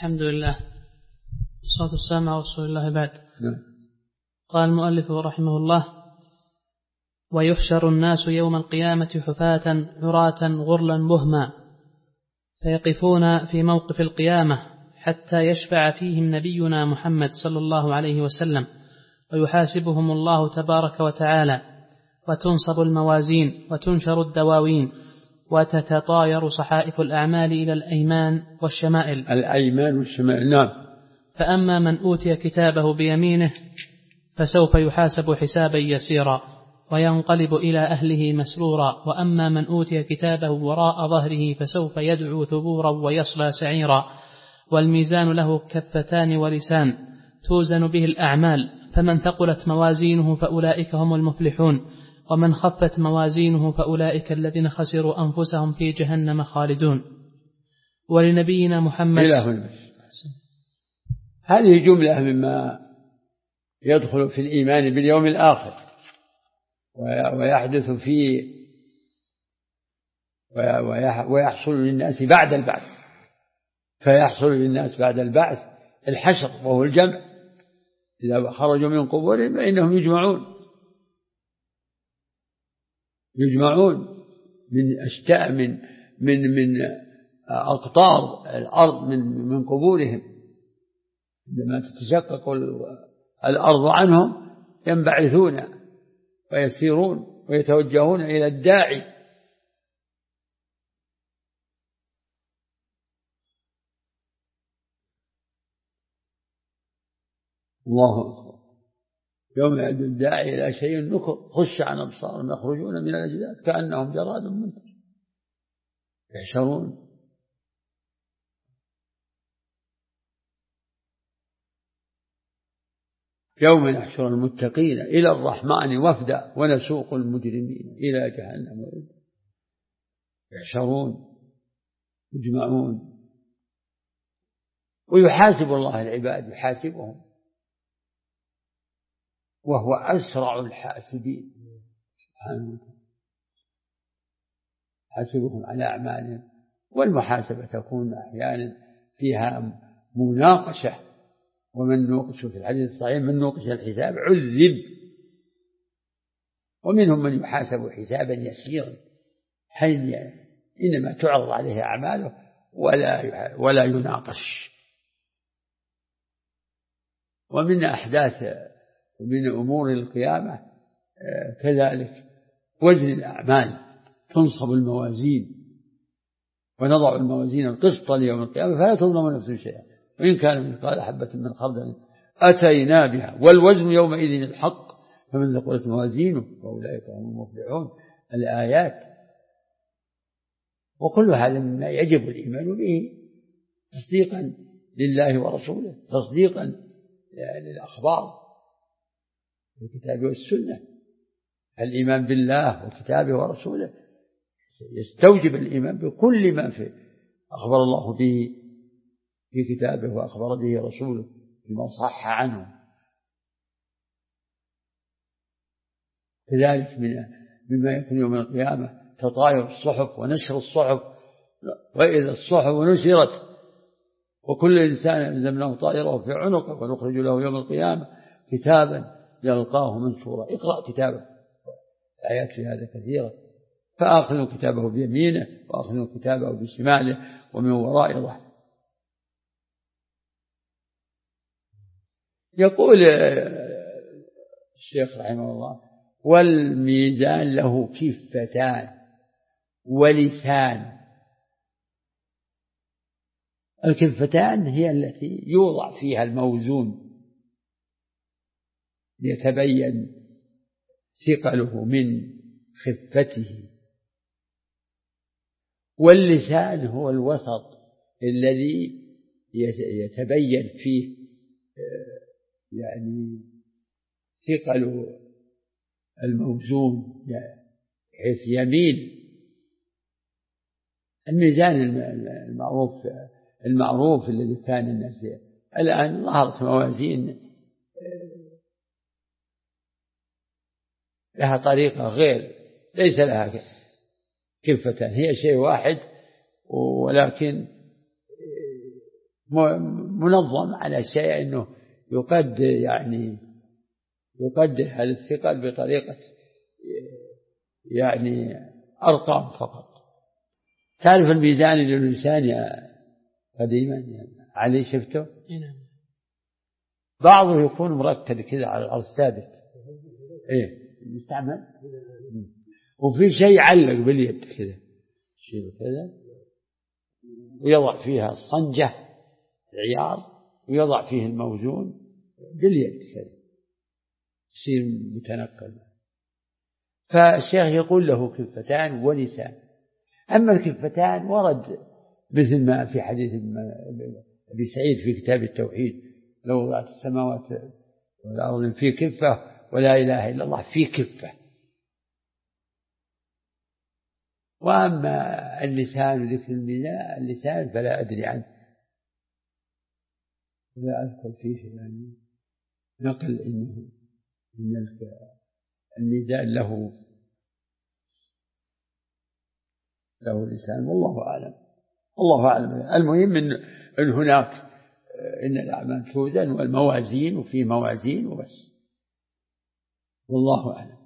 الحمد لله والصلاة والسلام على رسول الله بعد. قال المؤلف رحمه الله: ويحشر الناس يوم القيامة حفاة عراة غرلا بهما فيقفون في موقف القيامة حتى يشفع فيهم نبينا محمد صلى الله عليه وسلم ويحاسبهم الله تبارك وتعالى، وتنصب الموازين وتنشر الدواوين وتتطاير صحائف الأعمال إلى الأيمان والشمائل. نعم. فأما من أوتي كتابه بيمينه فسوف يحاسب حسابا يسيرا وينقلب إلى أهله مسرورا، وأما من أوتي كتابه وراء ظهره فسوف يدعو ثبورا ويصلى سعيرا. والميزان له كفتان ولسان توزن به الأعمال، فمن ثقلت موازينه فأولئك هم المفلحون، ومن خفت موازينه فأولئك الذين خسروا أنفسهم في جهنم خالدون. ولنبينا محمد هذه جملة مما يدخل في الإيمان باليوم الآخر ويحدث فيه ويحصل للناس بعد البعث. فيحصل للناس بعد البعث الحشر وهو الجمع، إذا خرجوا من قبورهم فإنهم يجمعون من أشتاء من أقطار الأرض من قبورهم. عندما تتشقق الأرض عنهم ينبعثون ويسيرون ويتوجهون إلى الداعي. الله أكبر. يوم يدعو الداعي إلى شيء نكر خش عن أبصارهم يخرجون من الأجداث كأنهم جراد منتشر يحشرون. يوم نحشر المتقين إلى الرحمن وفدا ونسوق المجرمين إلى جهنم وردا. يحشرون يجمعون ويحاسب الله العباد، يحاسبهم وهو أسرع الحاسبين سبحانه وتعالى، يحاسبهم على أعمالهم. والمحاسبة تكون أحيانا فيها مناقشة، ومن نوقش في الحديث الصحيح من نوقش الحساب عذب. ومنهم من يحاسب حسابا يسيرا حين إنما تعرض عليه أعماله ولا يناقش. ومن أحداث ومن أمور القيامة كذلك وزن الأعمال، تنصب الموازين ونضع الموازين القسط ليوم القيامة فلا تظلم نفس شيئا وإن كان مثقال حبة من خردل أتينا بها والوزن يومئذ الحق فمن ثقلت موازينه فأولئك هم المفلحون. الآيات. وكل هذا مما يجب الإيمان به تصديقا لله ورسوله، تصديقا للأخبار الكتاب والسنة. الإيمان بالله وكتابه ورسوله يستوجب الإيمان بكل ما أخبر الله به في كتابه وأخبر به رسوله بما صح عنه. كذلك مما يكون يوم القيامة تطاير الصحف ونشر الصحف، وإذا الصحف نشرت وكل إنسان ألزمناه طائره في عنقه ونخرج له يوم القيامة كتابا يلقاه منشورا اقرأ كتابه. آيات في هذا كثيرة. فآخذ كتابه بيمينه وآخذ كتابه بشماله ومن وراء ظهره. يقول الشيخ رحمه الله: والميزان له كفتان ولسان. الكفتان هي التي يوضع فيها الموزون ليتبين ثقله من خفته، واللسان هو الوسط الذي يتبين فيه يعني ثقل الموزون بحيث يميل. الميزان المعروف الذي كان الناس الآن ظهرت موازين لها طريقة غير، ليس لها كفتان، هي شيء واحد ولكن منظم على شيء أنه يقدر هذا الثقل بطريقة أرقام فقط. تعرف الميزان للإنسان يا قديما يا علي شفته؟ بعضه يكون مركز كذا على الأرض ثابت يستعمل، وفي شيء يعلق باليد كذا شيء كذا ويضع فيها الصنجة العيار ويضع فيه الموزون باليد كذا يصير متنقل. فالشيخ يقول له كفتان ولسان. أما الكفتان ورد مثل ما في حديث أبي سعيد في كتاب التوحيد: لو وضعت السماوات والأرض في كفة ولا إله إلا الله في كفة. وأما اللسان وذكر اللسان فلا أدري عنه ولا أذكر فيه نقل إن الميزان له لسان، والله أعلم. الله أعلم. المهم إن هناك إن الأعمال توزن والموازين وفي موازين وبس، والله أعلم.